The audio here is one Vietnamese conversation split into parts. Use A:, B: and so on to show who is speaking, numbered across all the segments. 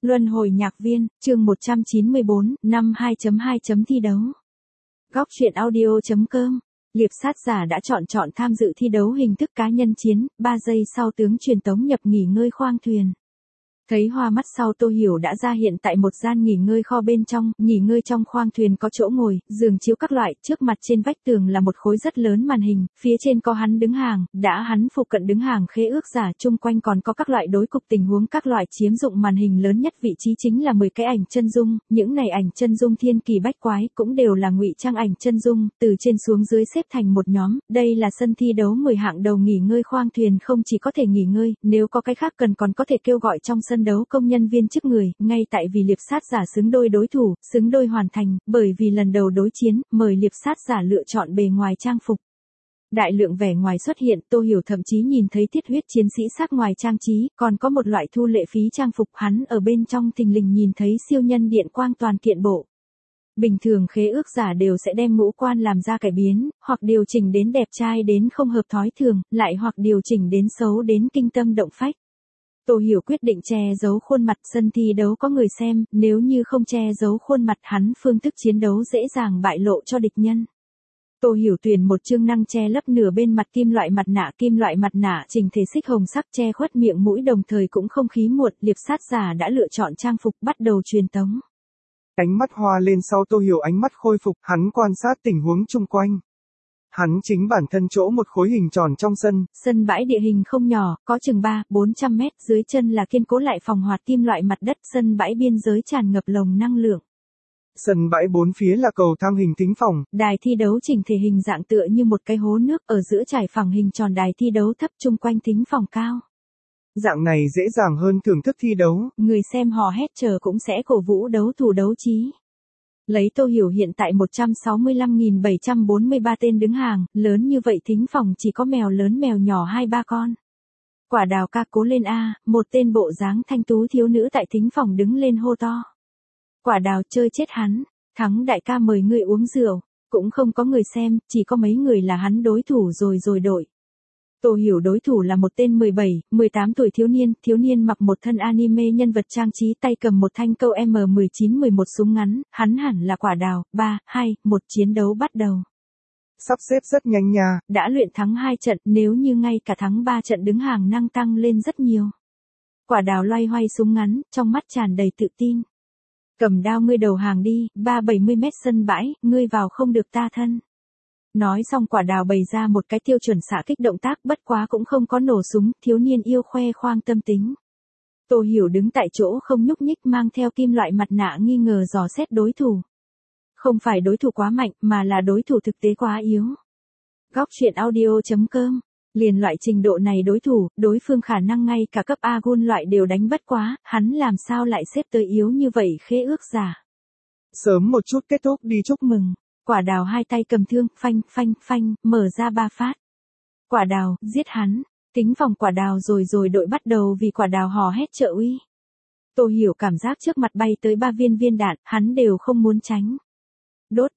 A: Luân hồi nhạc viên, chương 194, năm 2.2. Thi đấu. Góc truyện audio.com. Liệp sát giả đã chọn tham dự thi đấu hình thức cá nhân chiến, 3 giây sau tướng truyền tống nhập nghỉ ngơi khoang thuyền. Thấy hoa mắt sau Tô Hiểu đã ra hiện tại một gian nghỉ ngơi kho bên trong, nghỉ ngơi trong khoang thuyền có chỗ ngồi, giường chiếu các loại, trước mặt trên vách tường là một khối rất lớn màn hình, phía trên có hắn đứng hàng, đã hắn phụ cận đứng hàng khế ước giả, chung quanh còn có các loại đối cục tình huống các loại chiếm dụng màn hình lớn nhất vị trí chính là 10 cái ảnh chân dung, những này ảnh chân dung thiên kỳ bách quái, cũng đều là ngụy trang ảnh chân dung, từ trên xuống dưới xếp thành một nhóm, đây là sân thi đấu 10 hạng đầu nghỉ ngơi khoang thuyền không chỉ có thể nghỉ ngơi, nếu có cái khác cần còn có thể kêu gọi trong sân đấu công nhân viên chức người, ngay tại vì liệp sát giả xứng đôi đối thủ, xứng đôi hoàn thành, bởi vì lần đầu đối chiến, mời liệp sát giả lựa chọn bề ngoài trang phục. Đại lượng vẻ ngoài xuất hiện, Tô Hiểu thậm chí nhìn thấy thiết huyết chiến sĩ sắc ngoài trang trí, còn có một loại thu lệ phí trang phục, hắn ở bên trong thình lình nhìn thấy siêu nhân điện quang toàn kiện bộ. Bình thường khế ước giả đều sẽ đem ngũ quan làm ra cải biến, hoặc điều chỉnh đến đẹp trai đến không hợp thói thường, lại hoặc điều chỉnh đến xấu đến kinh tâm động phách. Tô Hiểu quyết định che giấu khuôn mặt, sân thi đấu có người xem, nếu như không che giấu khuôn mặt hắn phương thức chiến đấu dễ dàng bại lộ cho địch nhân. Tô Hiểu tuyển một chương năng che lấp nửa bên mặt kim loại mặt nạ chỉnh thể xích hồng sắc che khuất miệng mũi đồng thời cũng không khí muộn, liệp sát giả đã lựa chọn trang phục bắt đầu truyền tống.
B: Ánh mắt hoa lên sau Tô Hiểu ánh mắt khôi phục, hắn quan sát tình huống chung quanh. Hắn chính bản thân chỗ một khối hình tròn trong sân.
A: Sân bãi địa hình không nhỏ, có chừng 300-400 mét, dưới chân là kiên cố lại phòng hoạt kim loại mặt đất, sân bãi biên giới tràn ngập lồng năng lượng.
B: Sân bãi bốn phía là cầu thang hình thính phòng.
A: Đài thi đấu chỉnh thể hình dạng tựa như một cái hố nước, ở giữa trải phẳng hình tròn đài thi đấu thấp chung quanh thính phòng cao.
B: Dạng này dễ dàng hơn thưởng thức thi đấu.
A: Người xem hò hét chờ cũng sẽ cổ vũ đấu thủ đấu trí. Lấy Tô Hiểu hiện tại 165.743 tên đứng hàng, lớn như vậy thính phòng chỉ có mèo lớn mèo nhỏ 2-3 con. Quả Đào ca cố lên a, một tên bộ dáng thanh tú thiếu nữ tại thính phòng đứng lên hô to. Quả Đào chơi chết hắn, thắng đại ca mời ngươi uống rượu, cũng không có người xem, chỉ có mấy người là hắn đối thủ rồi đội. Tô Hiểu đối thủ là một tên 17-18 tuổi thiếu niên mặc một thân anime nhân vật trang trí, tay cầm một thanh câu M1911 súng ngắn, hắn hẳn là Quả Đào. 3-2-1 chiến đấu bắt đầu.
B: Sắp xếp rất nhanh nha.
A: Đã luyện thắng 2 trận, nếu như ngay cả thắng 3 trận đứng hàng năng tăng lên rất nhiều. Quả Đào loay hoay súng ngắn, trong mắt tràn đầy tự tin. Cầm đao ngươi đầu hàng đi, 370 mét sân bãi, ngươi vào không được ta thân. Nói xong Quả Đào bày ra một cái tiêu chuẩn xạ kích động tác, bất quá cũng không có nổ súng, thiếu niên yêu khoe khoang tâm tính. Tô Hiểu đứng tại chỗ không nhúc nhích, mang theo kim loại mặt nạ nghi ngờ dò xét đối thủ. Không phải đối thủ quá mạnh, mà là đối thủ thực tế quá yếu. Góc truyện audio.com. Liền loại trình độ này đối phương khả năng ngay cả cấp A-gun loại đều đánh bất quá, hắn làm sao lại xếp tới yếu như vậy khế ước giả.
B: Sớm một chút kết thúc đi chúc mừng.
A: Quả Đào hai tay cầm thương, phanh, mở ra 3 phát. Quả Đào, giết hắn. Tính phòng Quả Đào rồi đội bắt đầu vì Quả Đào hò hét trợ uy. Tô Hiểu cảm giác trước mặt bay tới 3 viên đạn, hắn đều không muốn tránh. Đốt,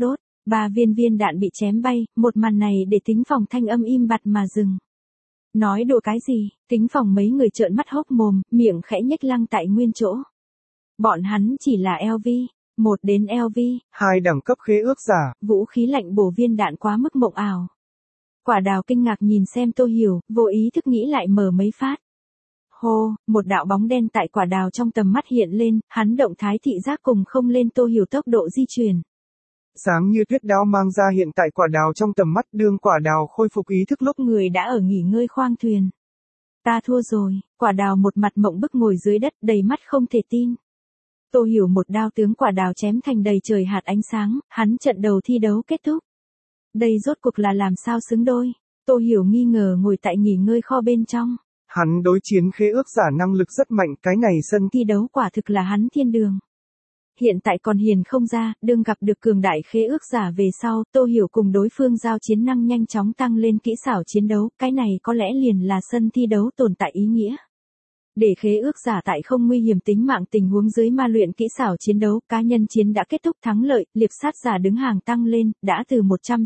A: 3 viên đạn bị chém bay, một màn này để tính phòng thanh âm im bặt mà dừng. Nói đùa cái gì, tính phòng mấy người trợn mắt hốc mồm, miệng khẽ nhếch lăng tại nguyên chỗ. Bọn hắn chỉ là LV. 1 đến LV,
B: 2 đẳng cấp khế ước giả,
A: vũ khí lạnh bổ viên đạn quá mức mộng ảo. Quả Đào kinh ngạc nhìn xem Tô Hiểu, vô ý thức nghĩ lại mở mấy phát. Hô, một đạo bóng đen tại Quả Đào trong tầm mắt hiện lên, hắn động thái thị giác cùng không lên Tô Hiểu tốc độ di chuyển.
B: Sáng như tuyết đao mang ra hiện tại Quả Đào trong tầm mắt, đương Quả Đào khôi phục ý thức lúc
A: người đã ở nghỉ ngơi khoang thuyền. Ta thua rồi, Quả Đào một mặt mộng bức ngồi dưới đất đầy mắt không thể tin. Tô Hiểu một đao tướng Quả Đào chém thành đầy trời hạt ánh sáng, hắn trận đầu thi đấu kết thúc. Đây rốt cuộc là làm sao xứng đôi? Tô Hiểu nghi ngờ ngồi tại nghỉ ngơi kho bên trong.
B: Hắn đối chiến khế ước giả năng lực rất mạnh, cái này sân
A: thi đấu quả thực là hắn thiên đường. Hiện tại còn hiền không ra, đương gặp được cường đại khế ước giả về sau, Tô Hiểu cùng đối phương giao chiến năng nhanh chóng tăng lên kỹ xảo chiến đấu, cái này có lẽ liền là sân thi đấu tồn tại ý nghĩa. Để khế ước giả tại không nguy hiểm tính mạng tình huống dưới ma luyện kỹ xảo chiến đấu, cá nhân chiến đã kết thúc thắng lợi, liệp sát giả đứng hàng tăng lên, đã từ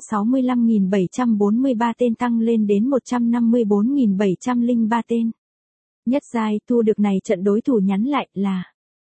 A: 165.743 tên tăng lên đến 154.703 tên. Nhất giai thu được này trận đối thủ nhắn lại là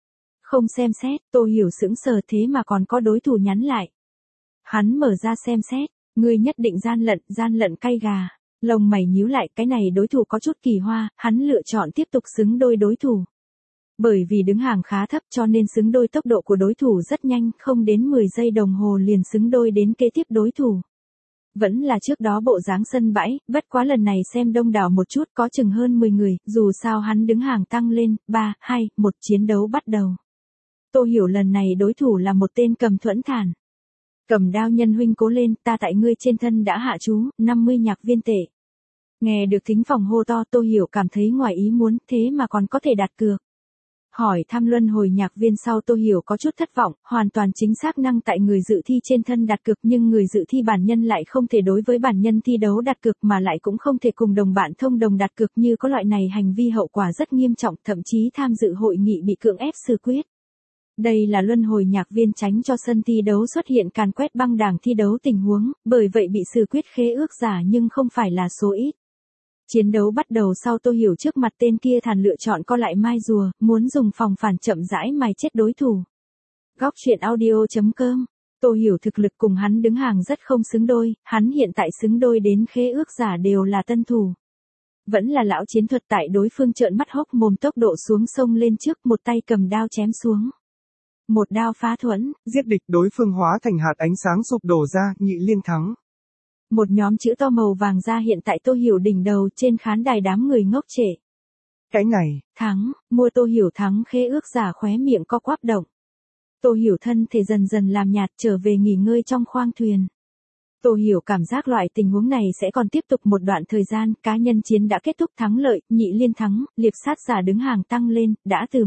A: Không xem xét, Tô Hiểu sững sờ thế mà còn có đối thủ nhắn lại. Hắn mở ra xem xét, ngươi nhất định gian lận cay gà. Lông mày nhíu lại, cái này đối thủ có chút kỳ hoa, hắn lựa chọn tiếp tục xứng đôi đối thủ. Bởi vì đứng hàng khá thấp cho nên xứng đôi tốc độ của đối thủ rất nhanh, không đến 10 giây đồng hồ liền xứng đôi đến kế tiếp đối thủ. Vẫn là trước đó bộ dáng sân bãi, bất quá lần này xem đông đảo một chút có chừng hơn 10 người, dù sao hắn đứng hàng tăng lên, 3, 2, 1 chiến đấu bắt đầu. Tô Hiểu lần này đối thủ là một tên Cầm Thuẫn Thản. Cầm Đao nhân huynh cố lên, ta tại ngươi trên thân đã hạ chú, 50 nhạc viên tệ. Nghe được thính phòng hô to Tô Hiểu cảm thấy ngoài ý muốn, thế mà còn có thể đặt cược. Hỏi thăm luân hồi nhạc viên sau Tô Hiểu có chút thất vọng, hoàn toàn chính xác năng tại người dự thi trên thân đặt cược nhưng người dự thi bản nhân lại không thể đối với bản nhân thi đấu đặt cược mà lại cũng không thể cùng đồng bạn thông đồng đặt cược như có loại này hành vi hậu quả rất nghiêm trọng thậm chí tham dự hội nghị bị cưỡng ép xử quyết. Đây là luân hồi nhạc viên tránh cho sân thi đấu xuất hiện càn quét băng đảng thi đấu tình huống, bởi vậy bị xử quyết khế ước giả nhưng không phải là số ít. Chiến đấu bắt đầu sau Tô Hiểu trước mặt tên kia Thản lựa chọn co lại mai rùa, muốn dùng phòng phản chậm rãi mài chết đối thủ. Góc truyện audio.com. Tô Hiểu thực lực cùng hắn đứng hàng rất không xứng đôi, hắn hiện tại xứng đôi đến khế ước giả đều là tân thủ. Vẫn là lão chiến thuật tại đối phương trợn mắt hốc mồm tốc độ xuống sông lên trước một tay cầm đao chém xuống. Một đao phá thuẫn,
B: giết địch đối phương hóa thành hạt ánh sáng sụp đổ ra, Nhị Liên thắng.
A: Một nhóm chữ to màu vàng ra hiện tại Tô Hiểu đỉnh đầu trên khán đài đám người ngốc trệ.
B: Cái này,
A: thắng, mua Tô Hiểu thắng khế ước giả khóe miệng co quắp động. Tô Hiểu thân thể dần dần làm nhạt trở về nghỉ ngơi trong khoang thuyền. Tô Hiểu cảm giác loại tình huống này sẽ còn tiếp tục một đoạn thời gian, cá nhân chiến đã kết thúc thắng lợi, Nhị Liên thắng, liệp sát giả đứng hàng tăng lên, đã từ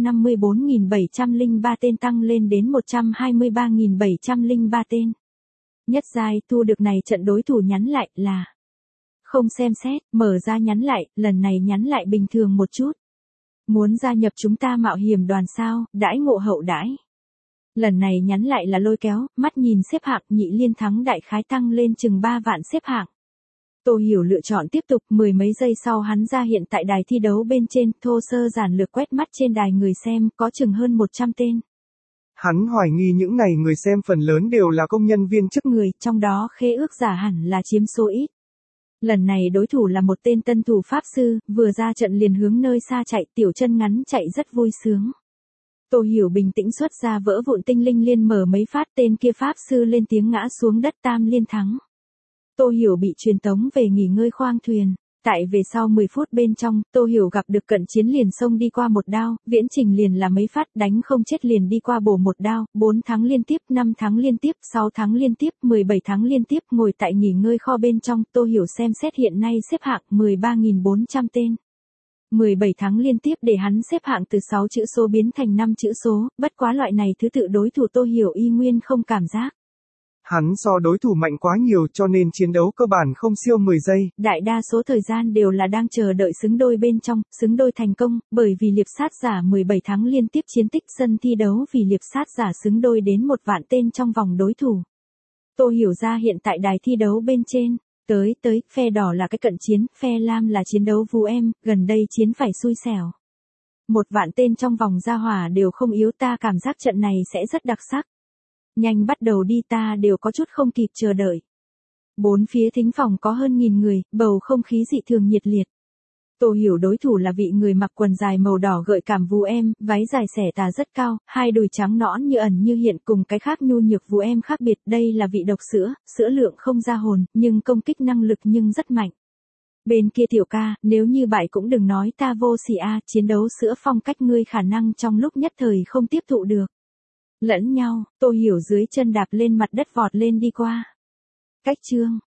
A: 154.703 tên tăng lên đến 123.703 tên. Nhất giai thu được này trận đối thủ nhắn lại là không xem xét, mở ra nhắn lại, lần này nhắn lại bình thường một chút. Muốn gia nhập chúng ta mạo hiểm đoàn sao, đãi ngộ hậu đãi. Lần này nhắn lại là lôi kéo, mắt nhìn xếp hạng Nhị Liên thắng đại khái tăng lên chừng 3 vạn xếp hạng. Tô Hiểu lựa chọn tiếp tục, mười mấy giây sau hắn ra hiện tại đài thi đấu bên trên, thô sơ giản lược quét mắt trên đài người xem, có chừng hơn 100 tên.
B: Hắn hoài nghi những này người xem phần lớn đều là công nhân viên chức
A: người, trong đó khế ước giả hẳn là chiếm số ít. Lần này đối thủ là một tên tân thủ pháp sư, vừa ra trận liền hướng nơi xa chạy, tiểu chân ngắn chạy rất vui sướng. Tô Hiểu bình tĩnh xuất ra vỡ vụn tinh linh liên mở mấy phát, tên kia pháp sư lên tiếng ngã xuống đất, Tam Liên thắng. Tô Hiểu bị truyền tống về nghỉ ngơi khoang thuyền. Tại về sau 10 phút bên trong, Tô Hiểu gặp được cận chiến liền xông đi qua một đao, viễn trình liền là mấy phát đánh không chết liền đi qua bổ một đao, 4 thắng liên tiếp, 5 thắng liên tiếp, 6 thắng liên tiếp, 17 thắng liên tiếp, ngồi tại nghỉ ngơi kho bên trong, Tô Hiểu xem xét hiện nay xếp hạng 13.400 tên. 17 thắng liên tiếp để hắn xếp hạng từ 6 chữ số biến thành 5 chữ số, bất quá loại này thứ tự đối thủ Tô Hiểu y nguyên không cảm giác.
B: Hắn so đối thủ mạnh quá nhiều cho nên chiến đấu cơ bản không siêu 10 giây.
A: Đại đa số thời gian đều là đang chờ đợi xứng đôi bên trong, xứng đôi thành công, bởi vì liệp sát giả 17 tháng liên tiếp chiến tích sân thi đấu vì liệp sát giả xứng đôi đến 1 vạn tên trong vòng đối thủ. Tô Hiểu ra hiện tại đài thi đấu bên trên, tới, phe đỏ là cái cận chiến, phe lam là chiến đấu vu em, gần đây chiến phải xui xẻo. 1 vạn tên trong vòng gia hỏa đều không yếu, ta cảm giác trận này sẽ rất đặc sắc. Nhanh bắt đầu đi, ta đều có chút không kịp chờ đợi. 4 phía thính phòng có hơn 1000 người, bầu không khí dị thường nhiệt liệt. Tô Hiểu đối thủ là vị người mặc quần dài màu đỏ gợi cảm vu em, váy dài xẻ tà rất cao, hai đùi trắng nõn như ẩn như hiện cùng cái khác nhu nhược vu em khác biệt. Đây là vị độc sữa, sữa lượng không ra hồn, nhưng công kích năng lực nhưng rất mạnh. Bên kia tiểu ca, nếu như bại cũng đừng nói ta vô sỉ a, chiến đấu sữa phong cách ngươi khả năng trong lúc nhất thời không tiếp thụ được. Lẫn nhau, Tô Hiểu dưới chân đạp lên mặt đất vọt lên đi qua. Cách chương